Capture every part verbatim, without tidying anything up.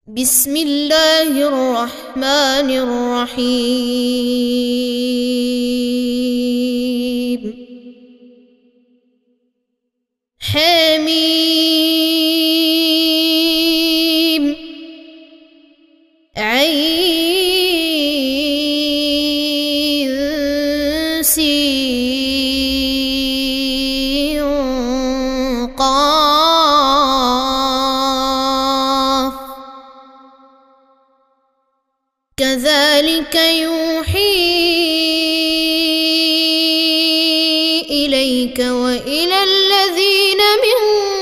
بسم الله الرحمن الرحيم. حميم عين سين قاف. كذلك يوحي إليك وإلى الذين من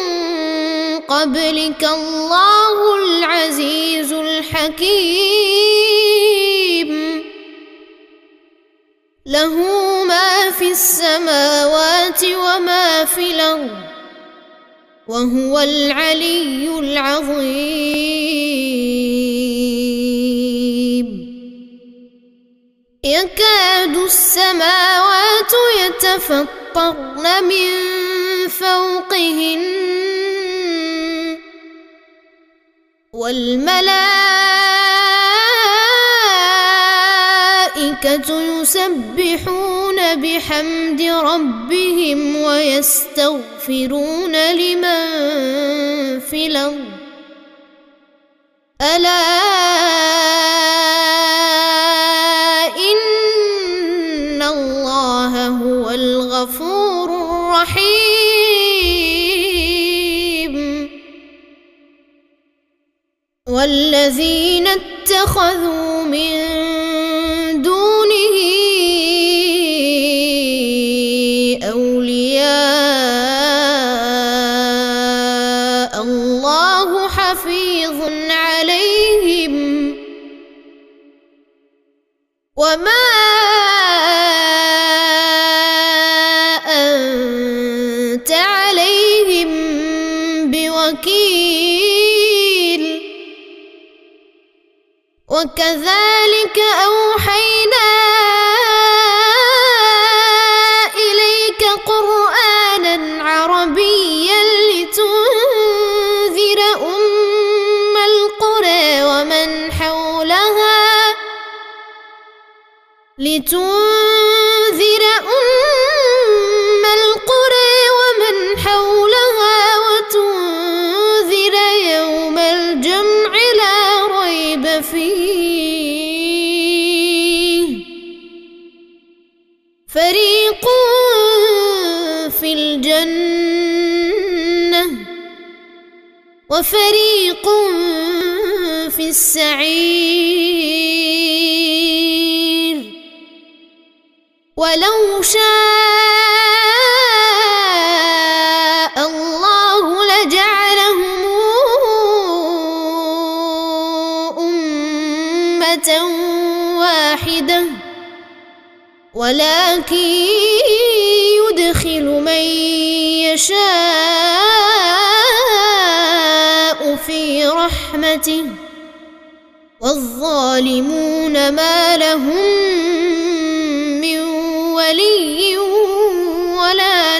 قبلك الله العزيز الحكيم. له ما في السماوات وما في الأرض وهو العلي العظيم. يكاد السماوات يتفطرن من فوقهن والملائكة يسبحون بحمد ربهم ويستغفرون لمن في الأرض ألا إن الله هو الغفور الرحيم. والذين اتخذوا من دونه أولياء الله حفيظ عليهم وما أنت عليهم بوكيل. وكذلك أوحينا إليك قرآنا عربيا لتنذر أم القرى ومن حولها لتنذر أم القرى ومن حولها وتنذر يوم الجمع لا ريب فيه. فريق في الجنة وفريق في السعير. ولو شاء الله لجعلهم أمة واحدة ولكن يدخل من يشاء في رحمته والظالمون ما لهم من ولي ولا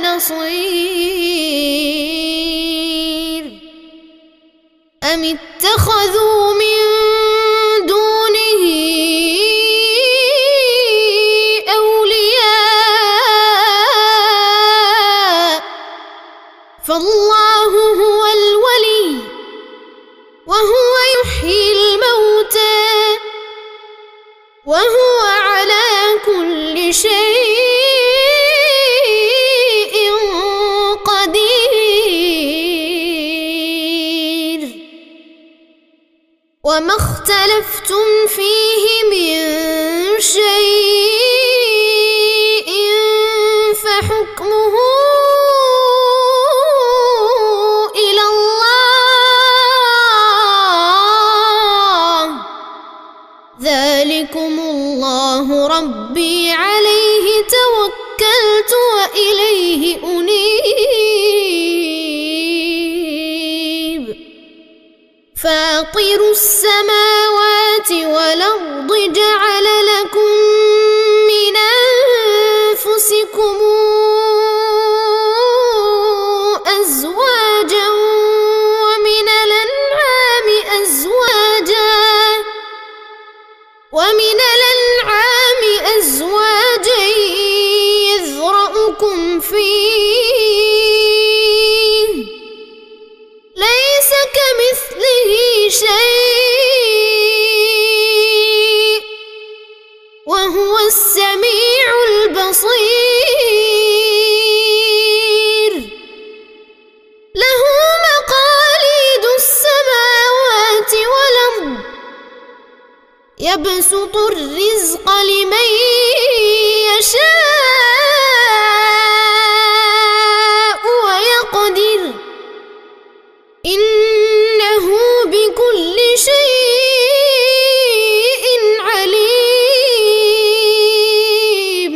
نصير. أم اتخذوا من دونه أولياء فالله هو الولي وهو يحيي الموتى وهو على كل شيء قدير. وما اختلفتم فيه من شيء فحكمه إلى الله. ذلكم الله ربي عليه توكلت وإليه أنيب. فاطر السماوات والأرض جعل لكم من أنفسكم أزواجا ومن الأنعام أزواجا ومن الأنعام أزواجا يذرأكم فيه ليس كمثله شيء وهو السميع البصير له مقاليد السماوات والأرض يبسط الرزق لمن يشاء ويقدر إنه بكل شيء عليم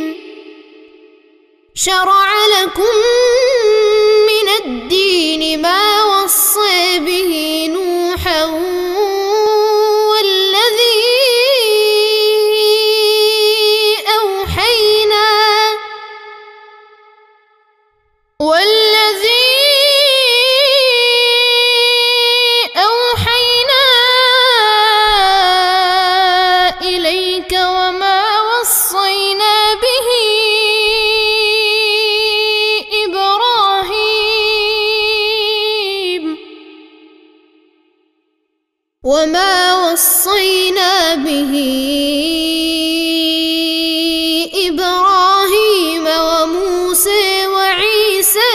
شرع لكم من الدين ما وصى به نوحا والذي أوحينا إليك وما وصينا به إبراهيم وما وصينا به إبراهيم وموسى وعيسى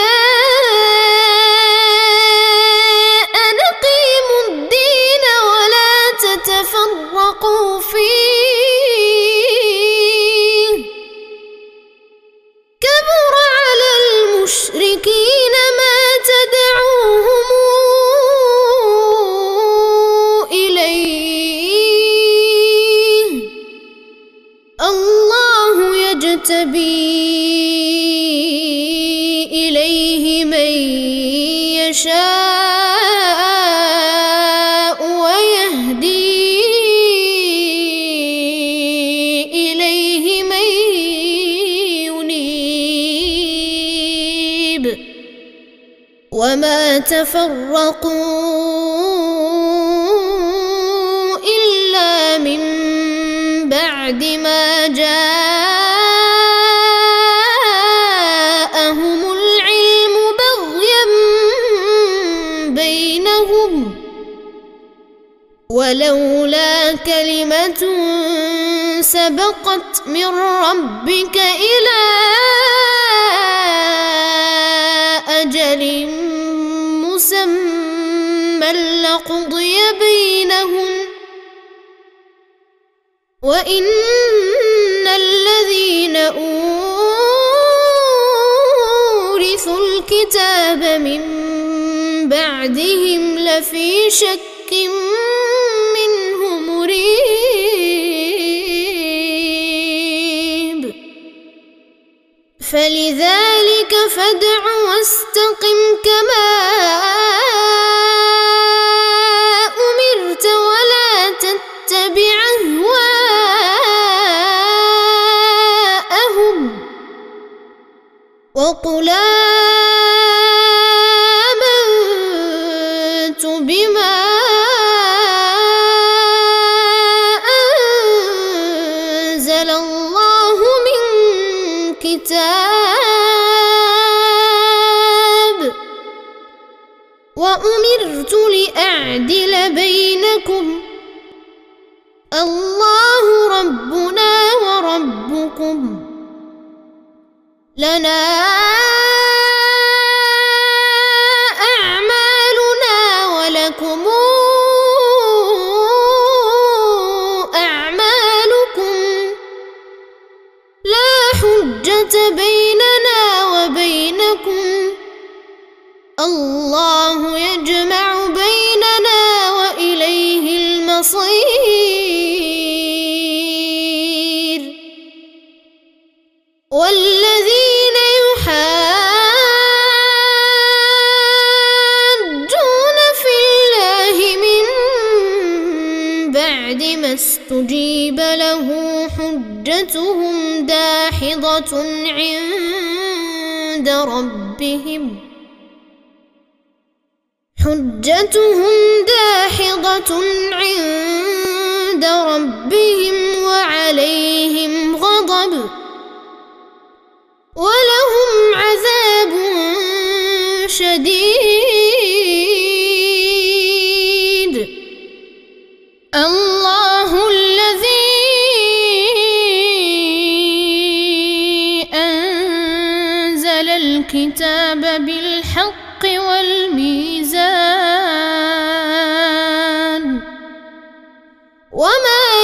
أن أقيموا الدين ولا تتفرقوا فيه كبر على المشركين ما تدعوهم إليه الله يجتبي إليه من يشاء ويهدي إليه من ينيب وما تفرقوا إلا من بعد ما جاءهم العلم بغيا بينهم ولولا كلمة سبقت من ربك إلى أجل مسمى لقضي بينهم وإن الذين أورثوا الكتاب من بعدهم لفي شك منه مريب فلذلك فادع واستقم كما أمرت ولا تتبع أهواءهم وقل آمنت بما أنزل الله من كتاب وأمرت لأعدل بينكم الله ربنا وربكم لنا أعمالنا ولكم أعمالكم لا حجة بيننا وبينكم الله يجمع بيننا وإليه المصير والذين يحاجون في الله من بعد ما استجيب له حجتهم داحضة عند ربهم حجتهم داحضة عند عند ربهم وعليهم غضب ولهم عذاب شديد. الله الذي أنزل الكتاب بالحق والميزان وما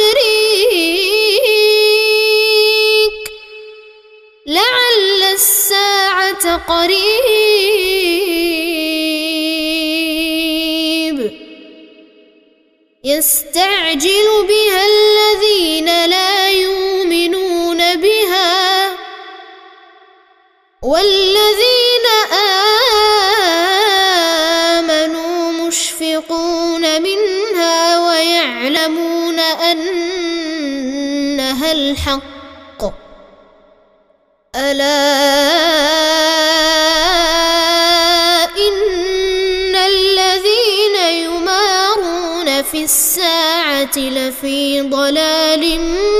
يدريك لعل الساعة قريب يستعجل بها الذين لا يؤمنون بها والذين آمنوا مشفقون منها ويعلمون أنها الحق. ألا إن الذين يمارون في الساعة لفي ضلال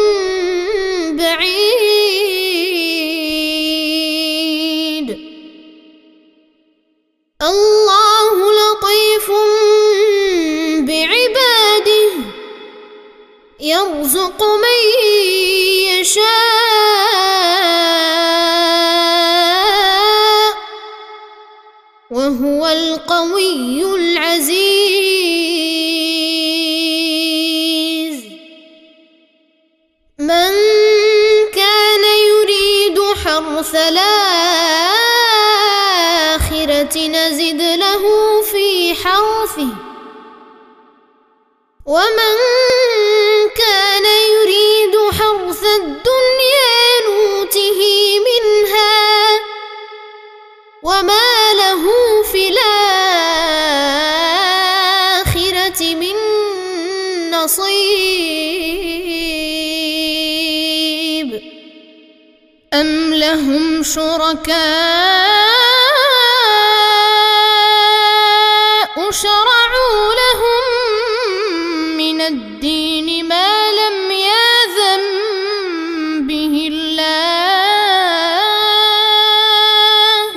بعيد. الله لطيف بعباده يرزق من يشاء وهو القوي العزيز. من كان يريد حرث الآخرة نزد له في حرثه ومن كان يريد حرث الدنيا نوته منها وما له في الآخرة من نصيب. أم لهم شركاء شرعوا لهم من الدين ما لم يأذن به الله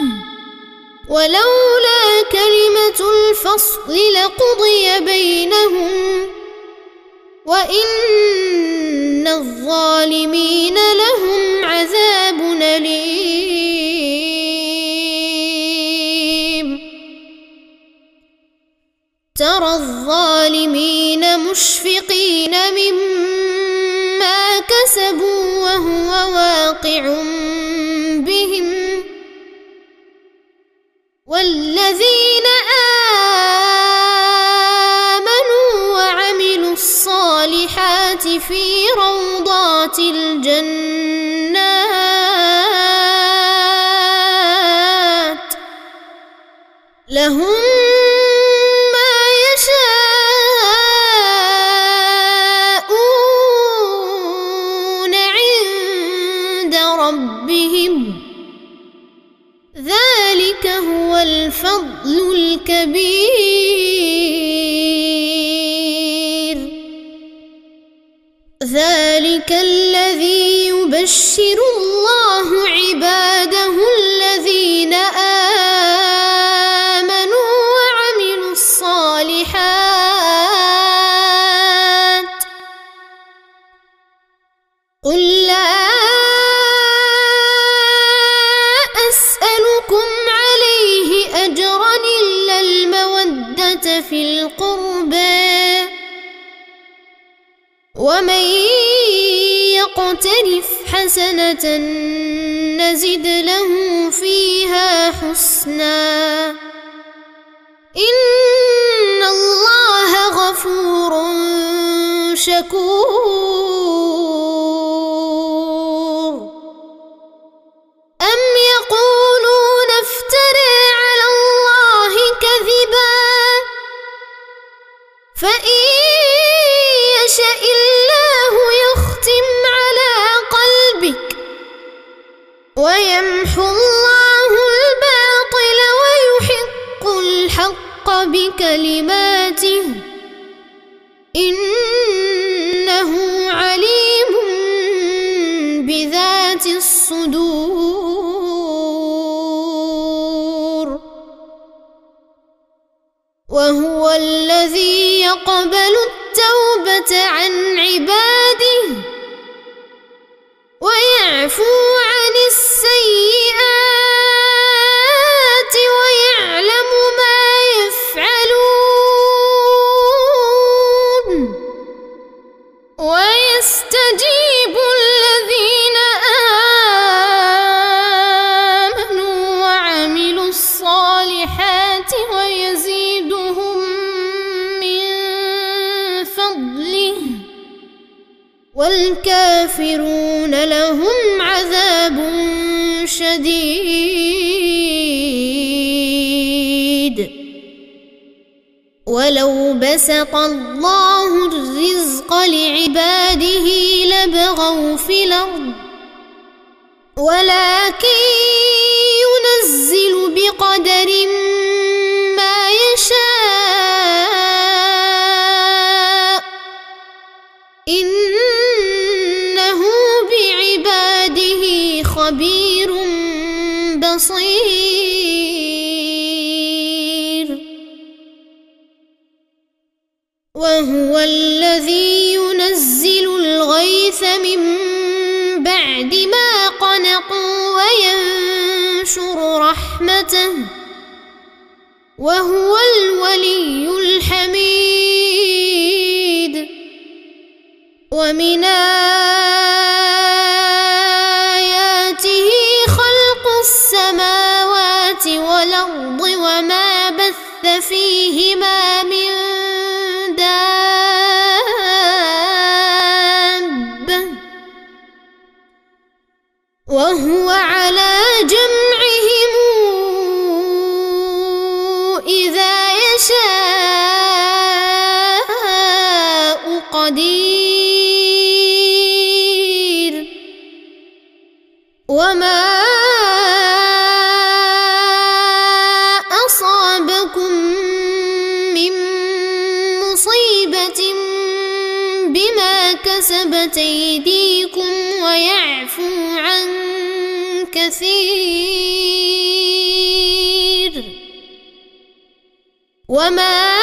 ولولا كلمة الفصل لقضي بينهم وإن الظالمين لهم عذاب أليم. ترى الظالمين مشفقين مما كسبوا وهو واقع بهم والذين آمنوا وعملوا الصالحات في روضات الجنات لهم ما يشاءون عند ربهم ذلك هو الفضل الكبير. ذلك الذي يبشر الله عباده الذين آمنوا وعملوا الصالحات. قل لا أسألكم عليه أجرا إلا المودة في القربى ومن يقترف حسنة نزد له فيها حسنا إن الله غفور شكور. أم يقولون افترى على الله كذبا فإن يشاء الله يختم على قلبك ويمحو الله الباطل ويحق الحق بكلماته إن الصدور وهو الذي يقبل التوبة عن عباده ويعفو عن السيئات ويعلم ما يفعلون ويستجيب الذين آمنوا وعملوا الصالحات ويزيدهم من فضله والكافرون لهم عذاب شديد ولو بسط الله الرزق لعباده لبغوا في الأرض ولكن ينزل بقدر ما يشاء إنه بعباده خبير بصير وهو الذي ينزل الغيث من بعد ما قنطوا وينشر رحمته وهو الولي الحميد ومن آياته خلق السماوات والأرض وما بث فيهما من دابة وهو على جمعهم إذا يشاء قدير وما أصابكم من مصيبة بما كسبت أيديكم ويعفو عن كثير وما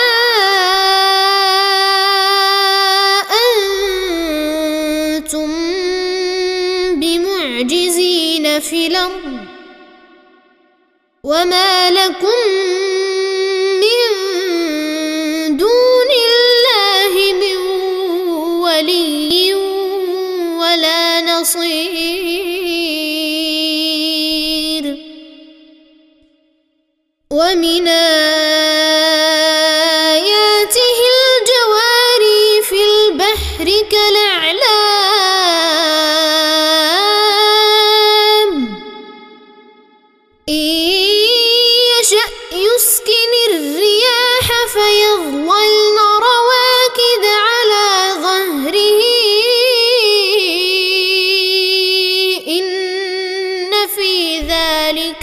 أنتم بمعجزين في الأرض وما لكم من دون الله من ولي ولا نصير ومن آياته الجواري في البحر كالأعلام إن يشأ يسكن الرياح فيظللن رواكد على ظهره إن في ذلك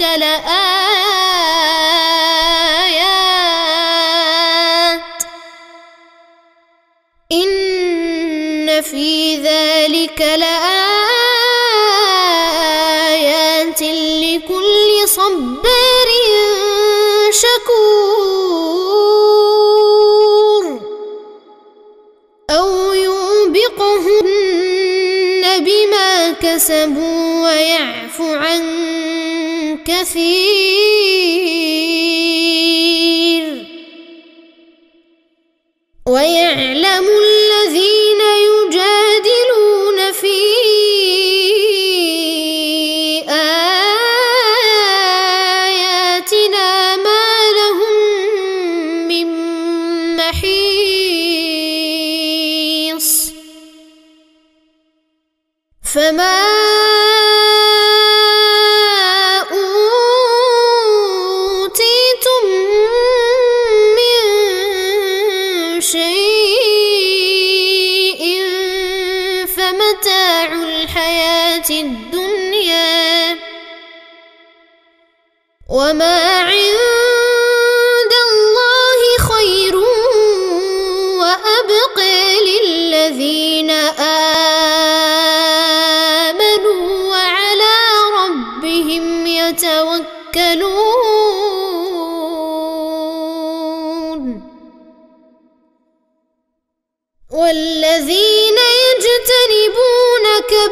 لآيات إن في ذلك لآيات لكل صبار شكور أو يوبقهن بما كسبوا ويعفو عن كثير ويعلم الذين يجادلون في آياتنا ما لهم من محيص فما أوتيتم من شيء فمتاع الحياة الدنيا وما عند الله خير وأبقى للذين آمنوا وعلى والذين يجتنبون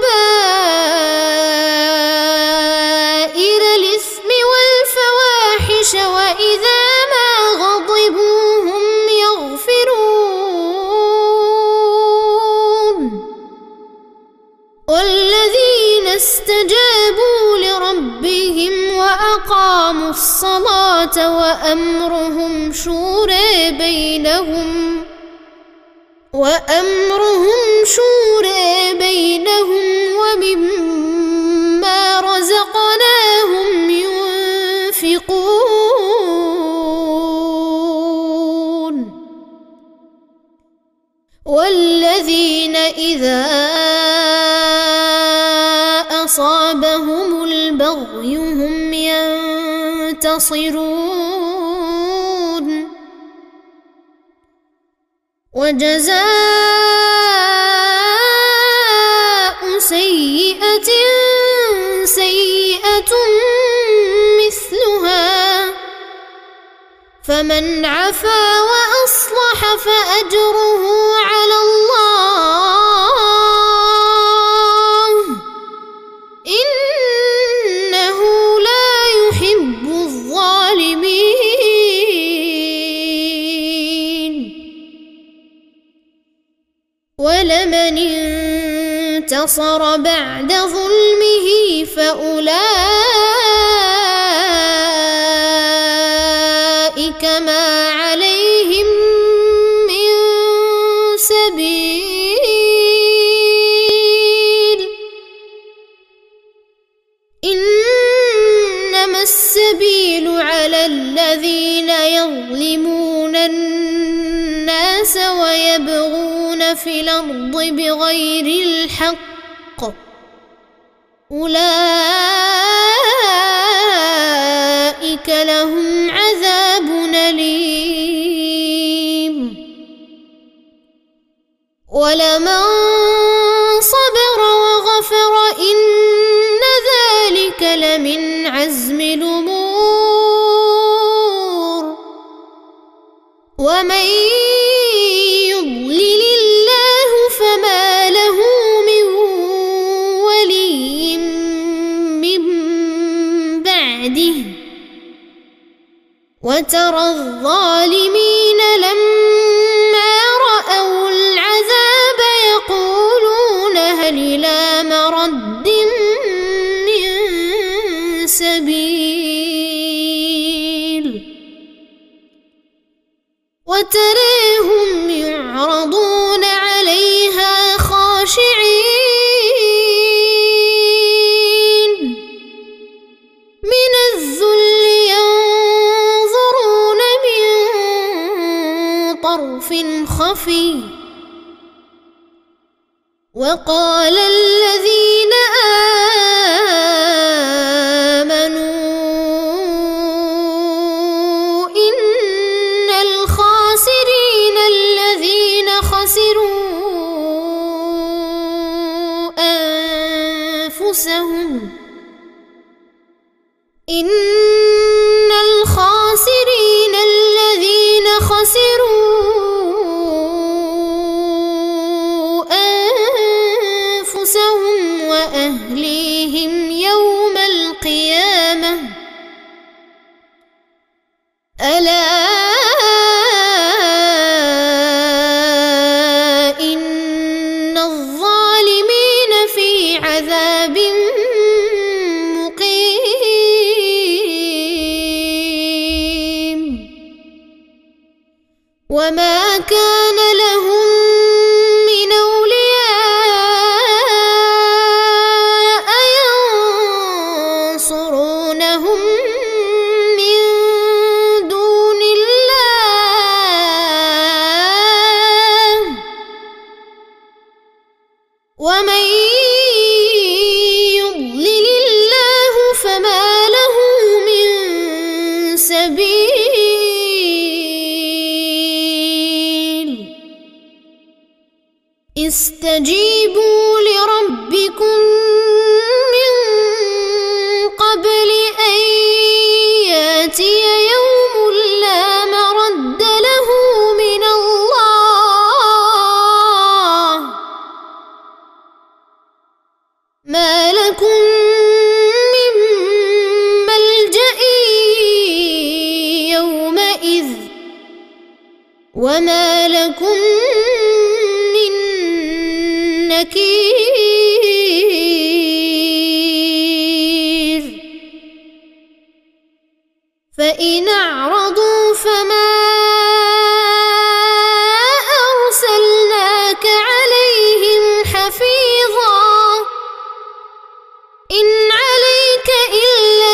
كبائر الإثم والفواحش وإذا ما غضبوا هم يغفرون والذين استجابوا لربهم وأقاموا الصلاة وأمرهم شورى بينهم وأمرهم شورى بينهم ومما رزقناهم ينفقون والذين إذا أصابهم البغي هم ينتصرون وجزاء سيئة سيئة مثلها فمن عفا وأصلح فأجره على الله إنه لا يحب الظالمين ولمن انتصر بعد ظلمه فأولئك ما عليهم من سبيل إنما السبيل على الذين يظلمون الناس ويبغون في الأرض بغير الحق أولئك لهم عذاب أليم ولمن صبر وغفر إن ذلك لمن عزم الأمور ومن يضلل الله فما له من ولي من بعده وترى الظالمين لما رأوا العذاب يقولون هل إلى مرد من سبيل وتريهم يعرضون عليها خاشعين من الذل ينظرون من طرف خفي وقال الذين آمنوا إن الخاسرين الذين خسروا أنفسهم إن الخاسرين الذين خسروا أنفسهم وأهليهم يوم القيامة ألا إن الظالمين في عذاب مقيم وما كان لهم من أولياء ينصرونهم من دون الله ومن يضلل الله فما له من سبيل استجيبوا لربكم من قبل أن يأتي يوم لا مرد له من الله نكير فإن أعرضوا فما أرسلناك عليهم حفيظا إن عليك إلا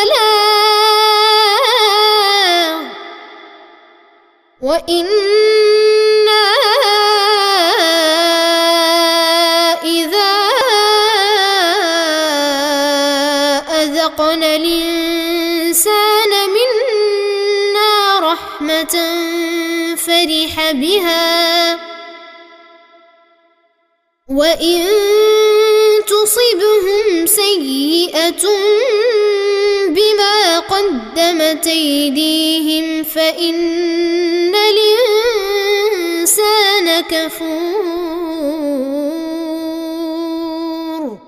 البلاغ وإنا إذا أذقنا الإنسان منا رحمة فرح بها وإن تصبهم سيئة بما قدمت أيديهم فإن الإنسان كفور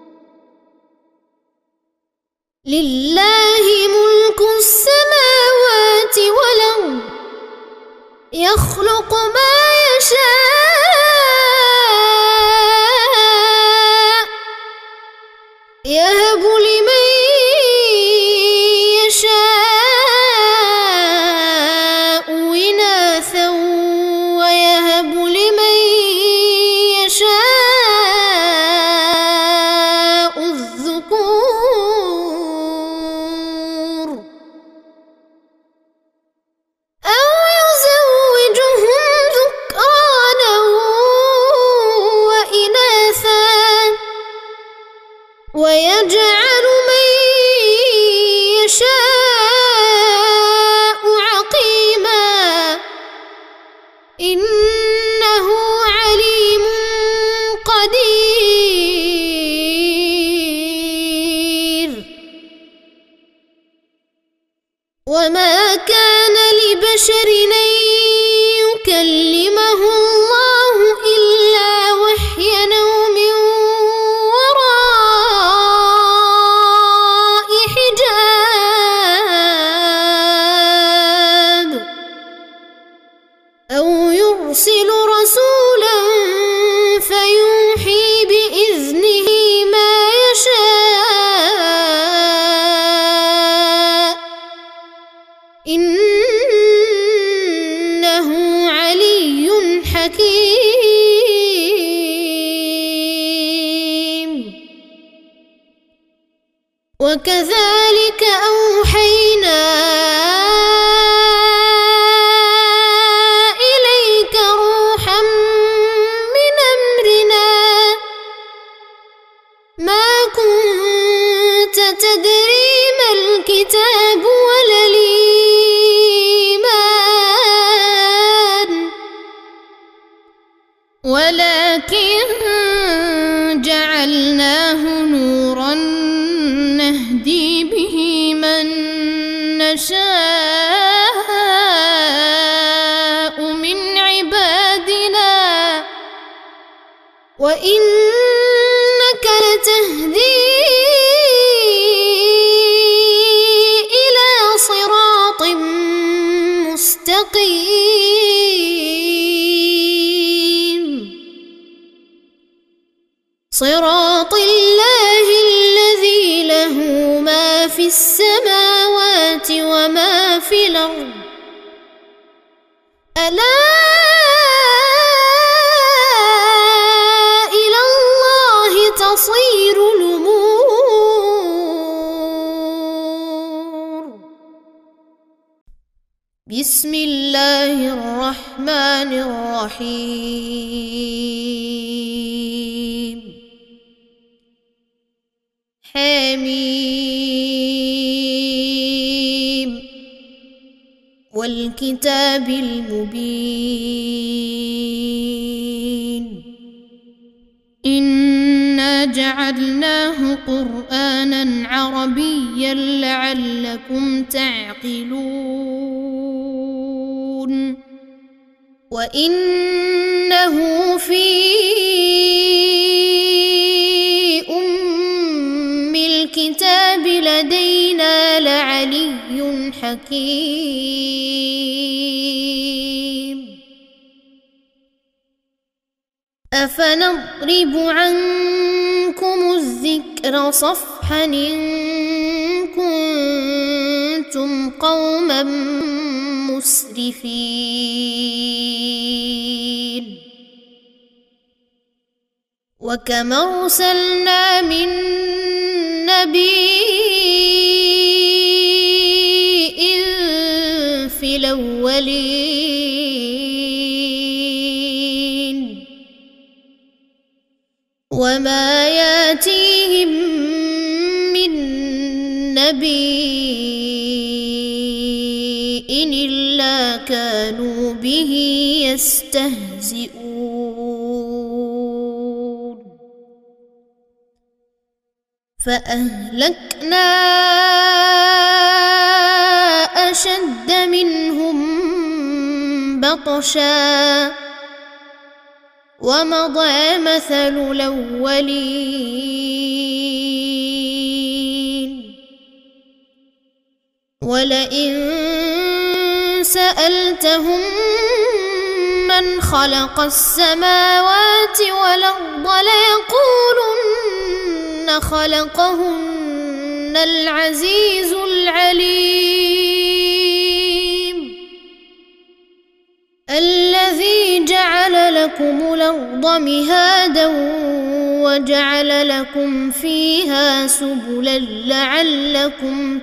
لله ملك السماوات والأرض يخلق ما يشاء يهب لمن يشاء إناثا ويهب لمن يشاء الذكور أو يزوجهم ذكرانا وإناثا ويجعل من يشاء عقيما إنه عليم قدير وما كان لبشر أن يكلمه الله إلا وحيا أو من وراء حجاب أو يرسل رسولا فيوحي بإذنه ما يشاء إنه علي حكيم وكذلك أوحينا إليك روحا من أمرنا ما كنت تدري ما الكتاب ولا الإيمان ولكن جعلناه نورا نهدي به من نشاء من عبادنا وإنك لتهدي إلى صراط مستقيم صراط الله الذي له ما في السماوات وما في الأرض ألا إلى الله تصير الأمور بسم الله الرحمن الرحيم حميم والكتاب المبين إنا جعلناه قرآنا عربيا لعلكم تعقلون وإنه في أم الكتاب لدينا لعلي حكيم أفنضرب عنكم الذكر صفحا إن كنتم قوما مسرفين وكم أرسلنا من نبي في الأولين وما ياتيهم من نبي إلا كانوا به يستهزئون فأهلكنا أشد منهم بطشا ومضى مثل الأولين ولئن سألتهم من خلق السماوات والأرض ليقولن خلقهن العزيز العليم الذي جعل لكم الأرض مهادا وجعل لكم فيها سبلا لعلكم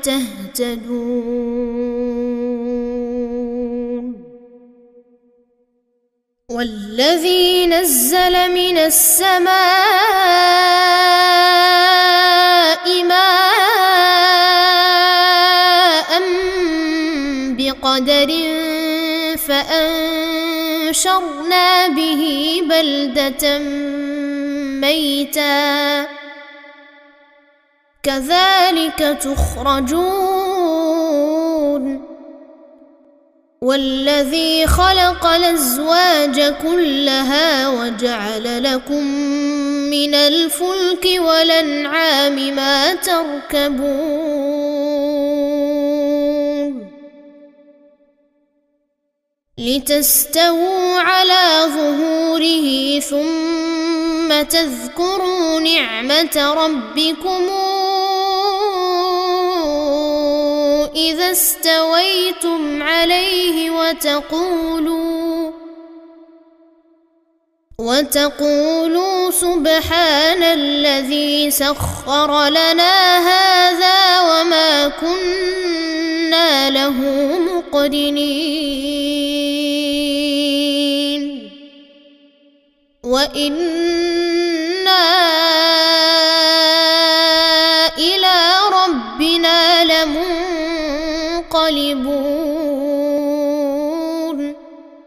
تهتدون والذي نزل من السماء ماء بقدر فأنشرنا به بلدة ميتا كذلك تخرجون والذي خلق الأزواج كلها وجعل لكم من الفلك والأنعام ما تركبون لتستووا على ظهوره ثم تذكروا نعمة ربكم إذا استويتم عليه وتقولوا وتقولوا سبحان الذي سخر لنا هذا وما كنا له مقرنين وإنا إلى ربنا لمنقلبون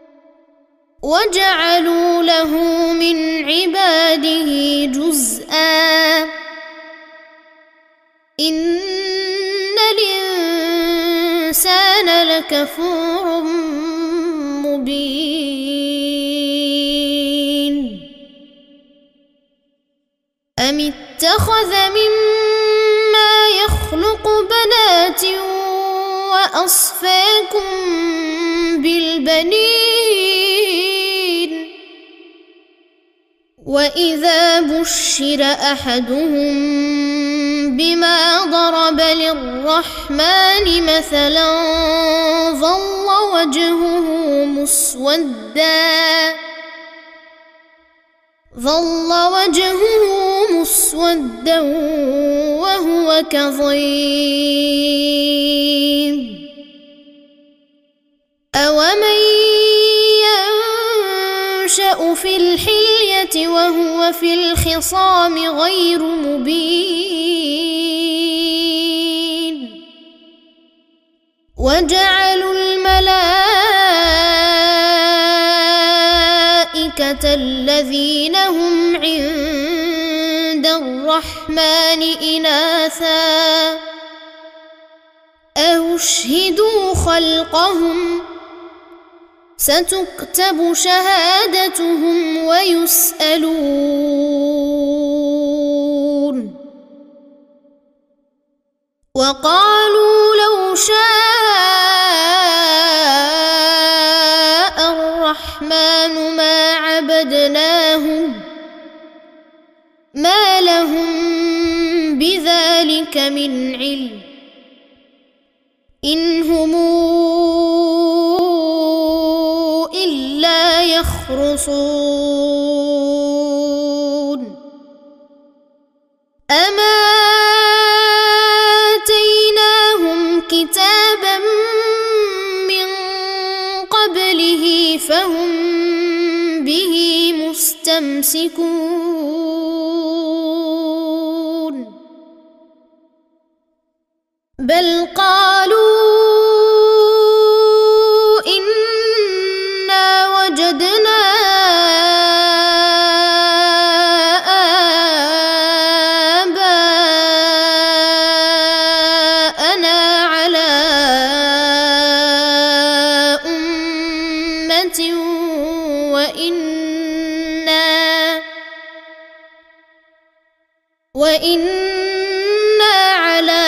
وجعلوا له من عباده جزءا إن الإنسان لكفور مبين أم اتخذ مما يخلق بنات وأصفاكم بالبنين وإذا بشر أحدهم بما ضرب للرحمن مثلا ظل وجهه مسودا ظل وجهه مسودا وهو كظيم أومن ينشأ في الحلية وهو في الخصام غير مبين وجعلوا الملائكة الذين هم عند الرحمن إناثا أشهدوا خلقهم ستكتب شهادتهم ويسألون وقالوا لو شاء الرحمن ما عبدناهم ما لهم بذلك من علم إن هم إلا يخرصون أما آتيناهم كتابا من قبله فهم به مستمسكون بل قالوا إنا وجدنا آباءنا على أمة وإنا وإنا على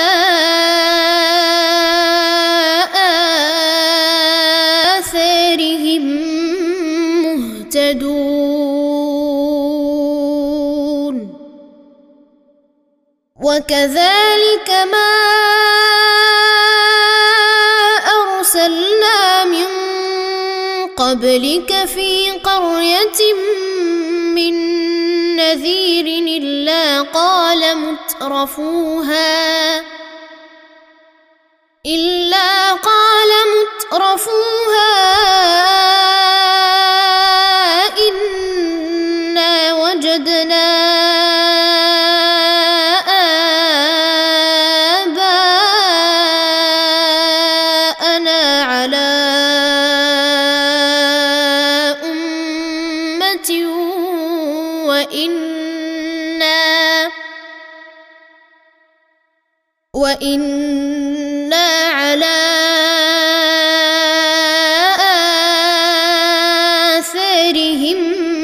آثارهم مهتدون وكذلك ما أرسلنا من قبلك في قرية من نذير إلا قال مترفوها إلا قال مترفوها إنا وجدنا آباءنا على أمة وإنا وإنا على آثارهم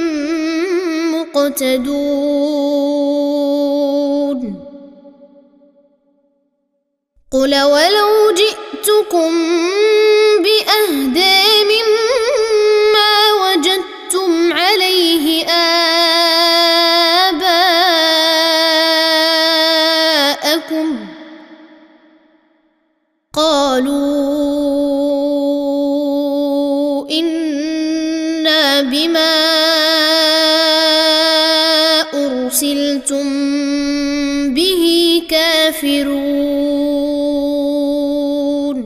مقتدون قل ولو جئتكم بأهدى مما وجدتم عليه آباءكم قالوا إنا بما أرسلتم به كافرون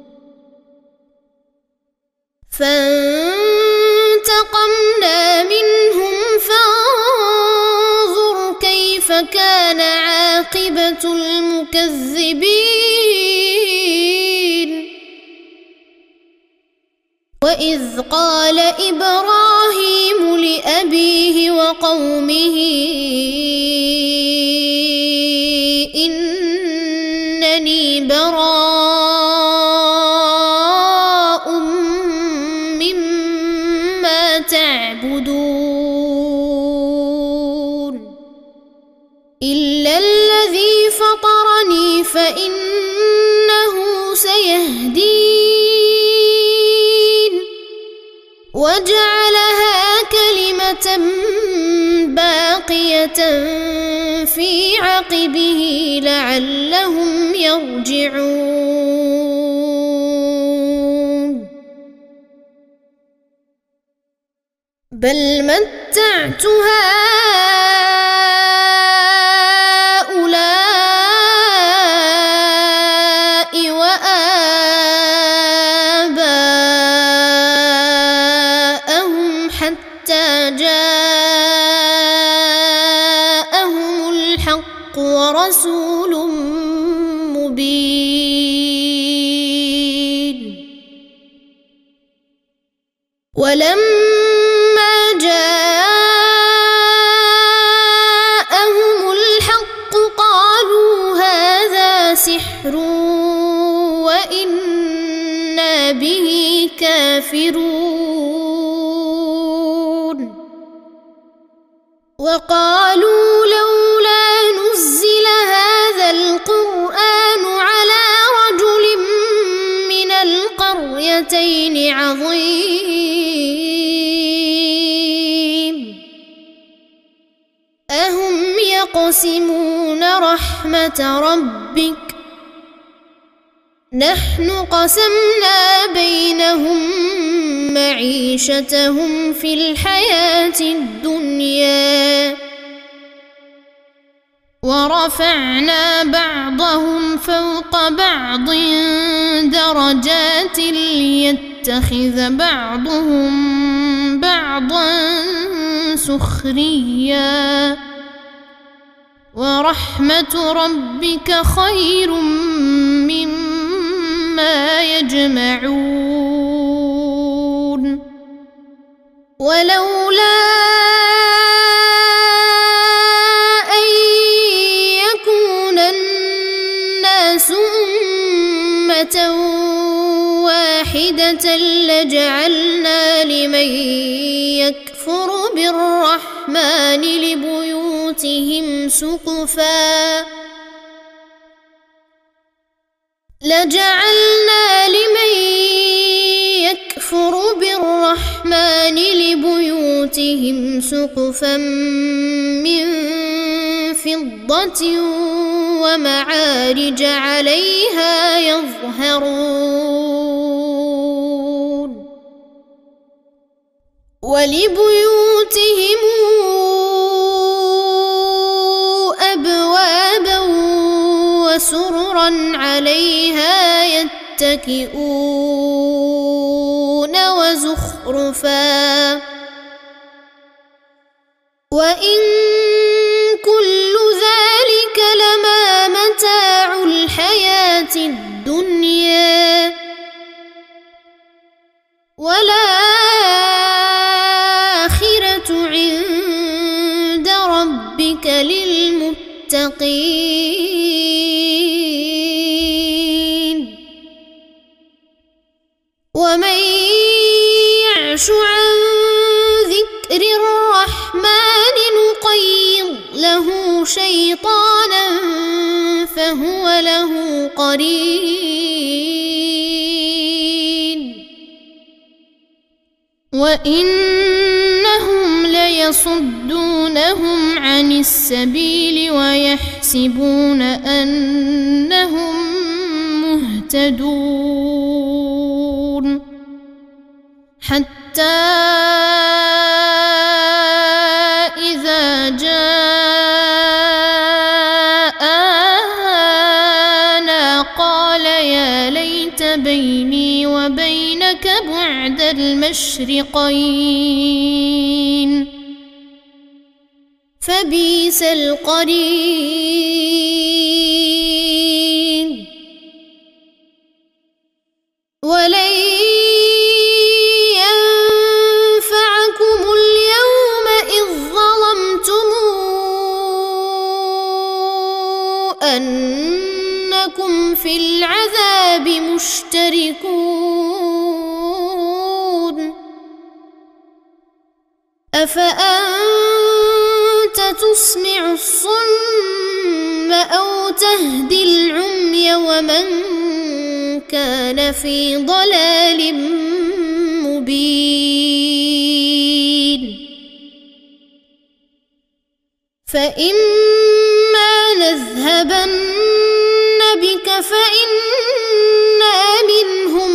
فانتقمنا منهم فانظر كيف كان عاقبة المكذبين وإذ قال إبراهيم لأبيه وقومه إنني براء مما تعبدون إلا الذي فطرني فإنه سيهدين وجعلها كلمة باقية في عقبه لعلهم يرجعون بل متعت هؤلاء وآباءهم حتى جاءهم الحق ورسول مبين ولما جاءهم الحق قالوا هذا سحر وإنا به كافرون وقالوا لولا نزل هذا القرآن على رجل من القريتين عظيم أهم يقسمون رحمة ربك نحن قسمنا بينهم معيشتهم في الحياة الدنيا ورفعنا بعضهم فوق بعض درجات ليتخذ بعضهم بعضا سخريا ورحمة ربك خير مما يجمعون ولولا أن يكون الناس أمة واحدة لجعلنا لمن يكفر بالرحمن لبيوتهم سقفا لجعلنا لمن يكفر بالرحمن لبيوتهم سقفا من فضة ومعارج عليها يظهرون ولبيوتهم أبوابا وسررا عليها يتكئون وزخرفا وإن كل ذلك لما متاع الحياة الدنيا والآخرة عند ربك للمتقين ومن يعش عن ذكر الرحمن نقيض له شيطانا فهو له قرين وإنهم ليصدونهم عن السبيل ويحسبون أنهم مهتدون حتى إذا جاءنا قال يا ليت بيني وبينك بعد المشرقين فبئس القرين ولن ينفعكم اليوم إذ ظلمتم أنكم في العذاب مشتركون أفأنت تسمع الصم أو تهدي العمي ومن كان في ضلال مبين فإما نذهبن بك فإنا منهم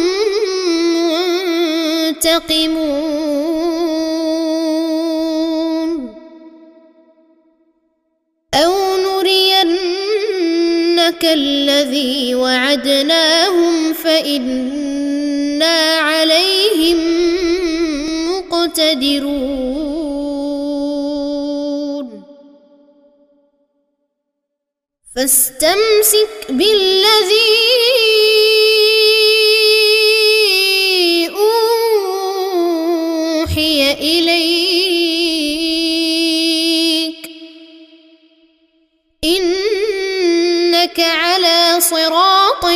منتقمون أو نرينك الذي وعدناهم فإنا عليهم مقتدرون فاستمسك بالذي أوحي إليك إنك على صراط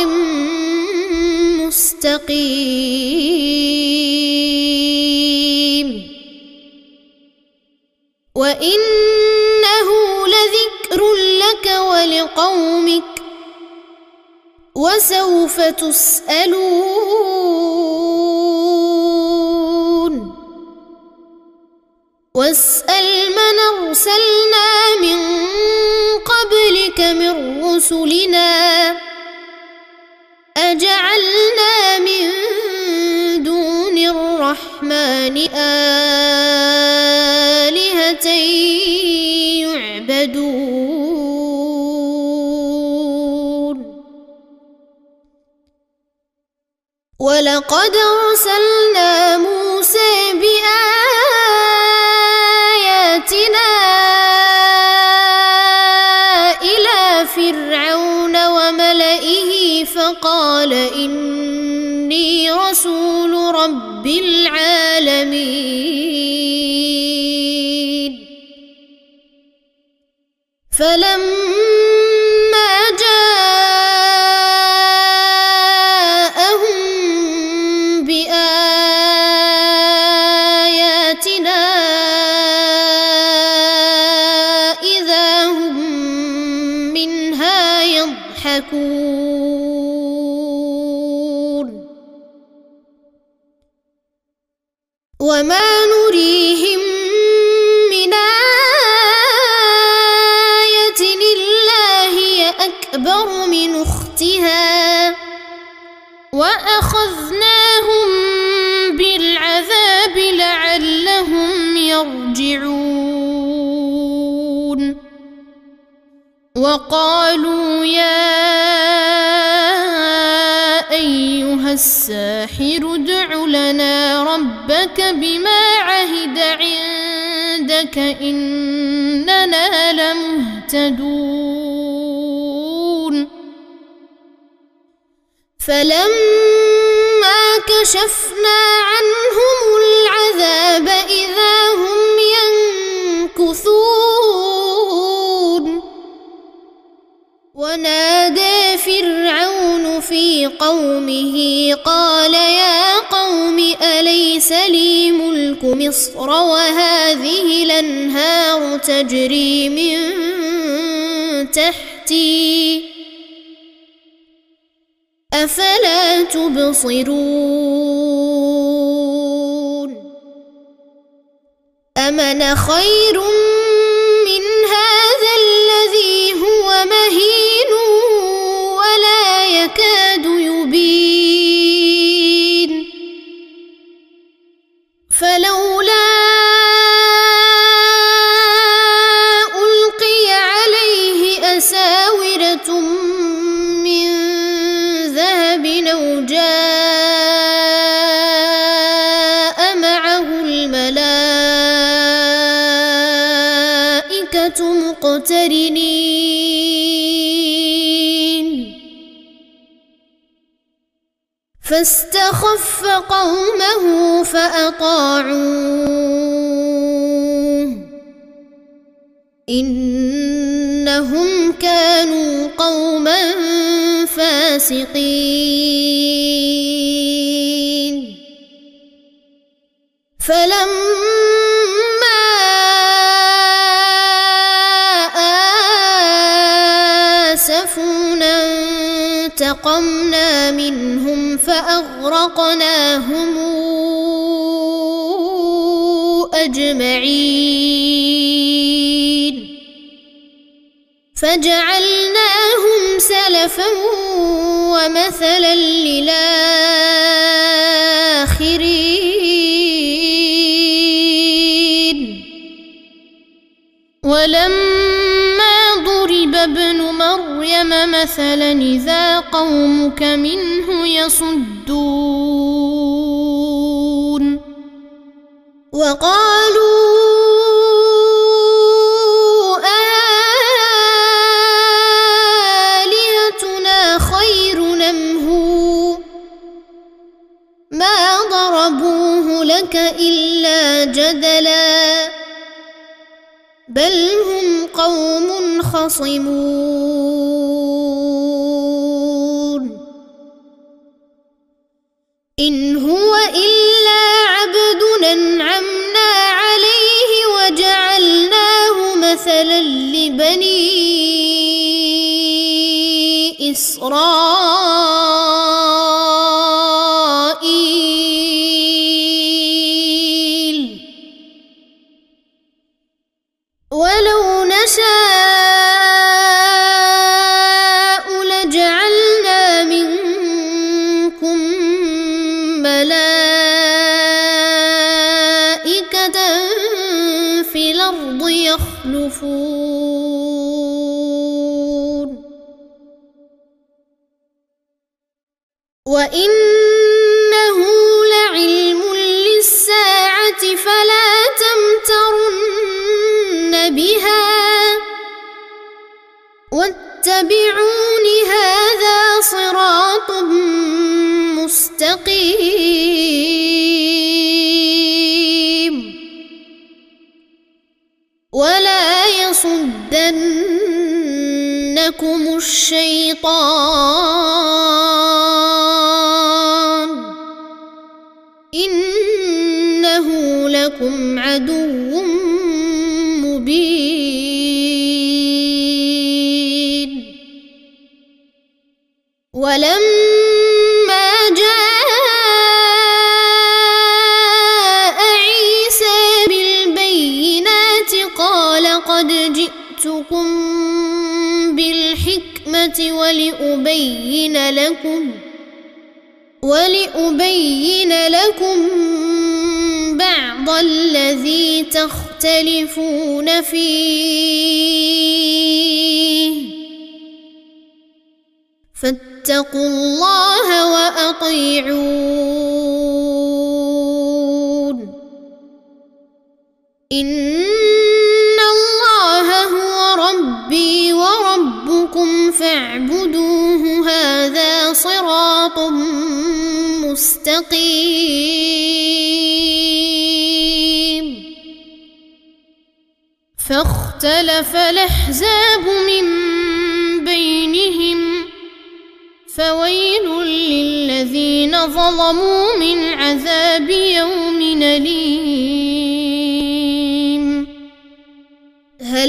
مستقيم وإنه لذكر لك ولقومك وسوف تسألون واسأل من أرسلنا من قبلك من رسلنا أجعلنا من دون الرحمن آلهة يعبدون ولقد أرسلنا موسى بآياتنا إلى فرعون وملئه فقال إني رسول رب العالمين فلما جاءهم بآياتنا إذا هم منها يضحكون وما نريهم من آية إلا هي أكبر من أختها وأخذناهم بالعذاب لعلهم يرجعون وقالوا يا أيها الساحر ادع لنا ربك بما عهد عندك إننا لمهتدون فلما كشفنا عنهم العذاب إذا هم ينكثون ونادى فرعون في قومه قال يا قوم أليس لي ملك مصر وهذه الأنهار تجري من تحتي أفلا تبصرون أمن خير من هذا الذي هو مهين ولا يكاد يبين فلولا ألقي عليه أساورة من ذهب أو جاء معه الملائكة مقترنين فاستخف قومه فأطاعوه إنهم كانوا قوما فاسقين فلما آسفونا انتقمنا منهم فأغرقناهم أجمعين فجعلناهم سلفا ومثلا للآخرين ولما ضرب ابن مريم مثلا إذا قومك منه يصدون وقالوا آلهتنا خير أم هو ما ضربوه لك إلا جدلا بل هم قوم خصمون إن هو إلا عبد أنعمنا عليه وجعلناه مثلا لبني إسرائيل نشاء لجعلنا منكم ملائكة في الأرض يخلفون وإنه لعلم للساعة فلا تمترن بها واتبعون هذا صراط مستقيم ولا يصدنكم الشيطان إنه لكم عدو مبين ولما جاء عيسى بالبينات قال قد جئتكم بالحكمة ولأبين لكم ولأبين لكم بعض الذي تختلفون فيه فاتقوا الله وأطيعون إن الله هو ربي وربكم فاعبدوه هذا صراط مستقيم فاختلف الأحزاب من بينهم فويل للذين ظلموا من عذاب يوم أليم هل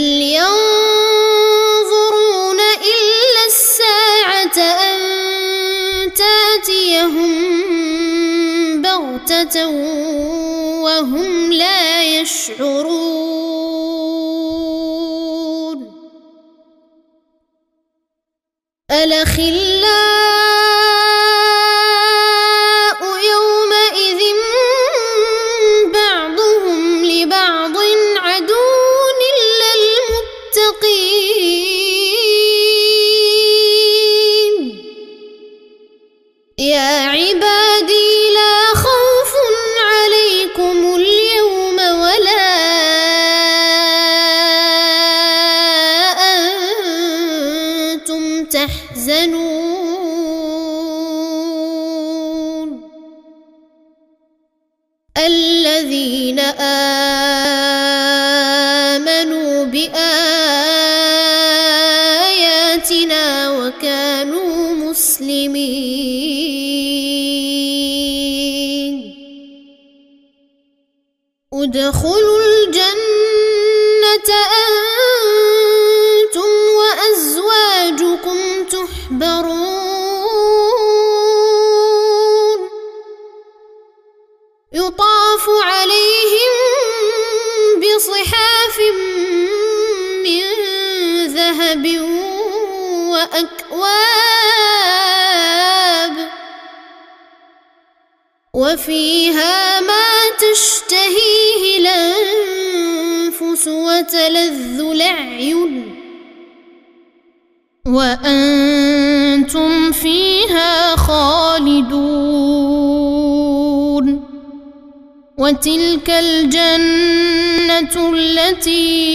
ينظرون إلا الساعة أن تأتيهم بغتة وهم لا يشعرون الأخلاء يومئذ بعضهم لبعض عدو إلا المتقين يا عبادي لا خوف عليكم اليوم ولا أنتم تحزنون الذين آمنوا بآياتنا وكانوا مسلمين ادخلوا الجنة أنتم وأزواجكم تحبرون يطاف عليهم بصحاف من ذهب وأكواب وفيها ما تشتهيه الأنفس وتلذ الأعين وأنتم فيها خالدون وتلك الجنة التي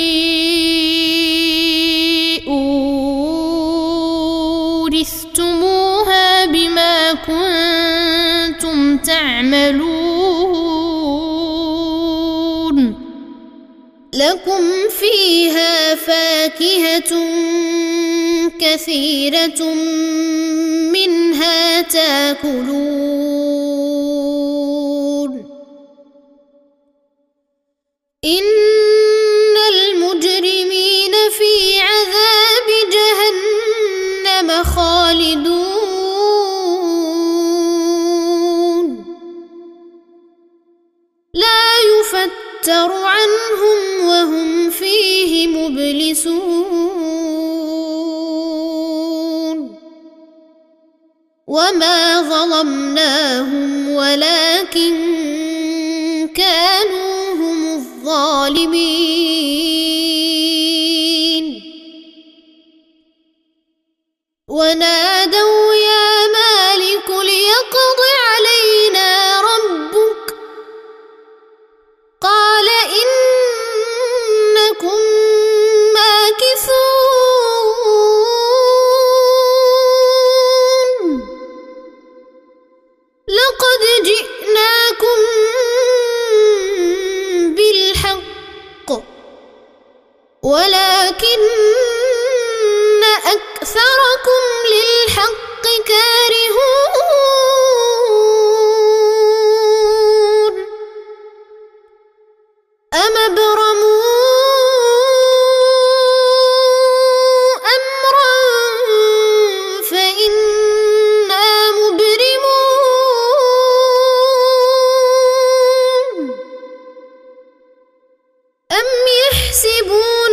أورثتموها بما كنتم تعملون لكم فيها فاكهة كثيرة منها تاكلون إن المجرمين في عذاب جهنم خالدون لا يفتر عنهم وهم فيه مبلسون وما ظلمناهم ولكن كانوا هم الظالمين ونادوا يا مالك ليقض علينا ربك قال إنكم ماكثون لقد جئناكم بالحق ولكن أكثركم للحق كارهون أم ابرموا أمرا فإنا مبرمون أم يحسبون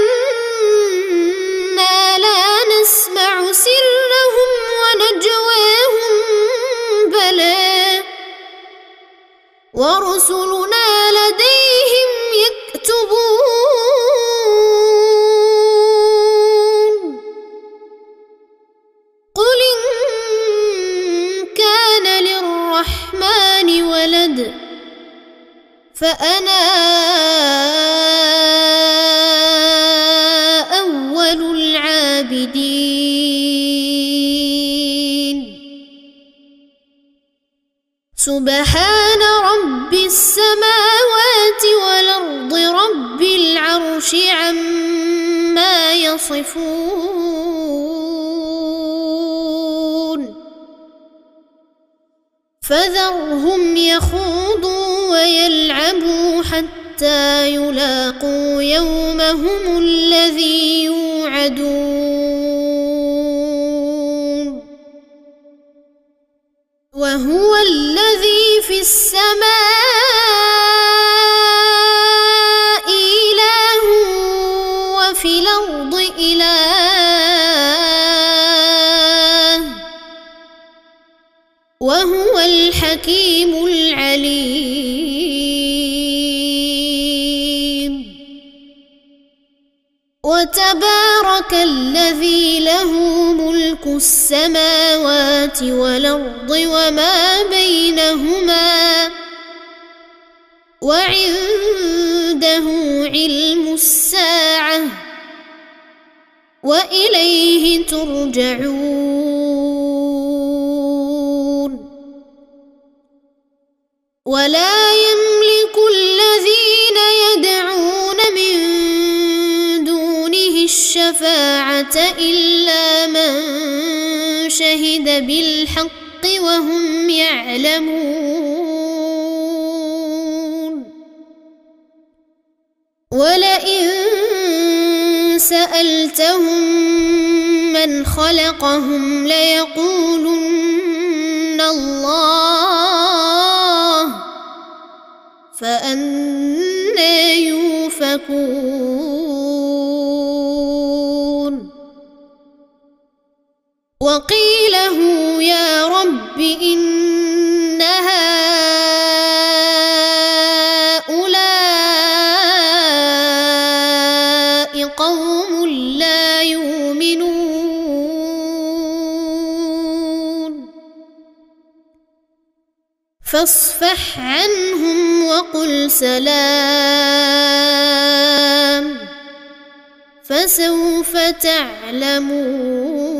أنا لا نسمع سرهم ونجواهم بلى ورسلنا لديهم يكتبون قل إن كان للرحمن ولد فأنا أول العابدين سبحان رب السماوات والأرض رب العرش عما يصفون فذرهم يخوضوا ويلعبوا حتى يلاقوا يومهم الذي يوعدون وهو الذي في السماء إله وفي الأرض إله وهو الحكيم العليم وتبارك الذي له ملك السماوات والأرض وما بينهما وعنده علم الساعة وإليه ترجعون ولا يملك الذين يدعون من دونه الشفاعة إلا من شهد بالحق وهم يعلمون ولئن سألتهم من خلقهم ليقولن الله فأنى يؤفكون وقيل هو يا رب إن هؤلاء قوم لا يؤمنون فاصفح عنهم وقل سلام فسوف تعلمون.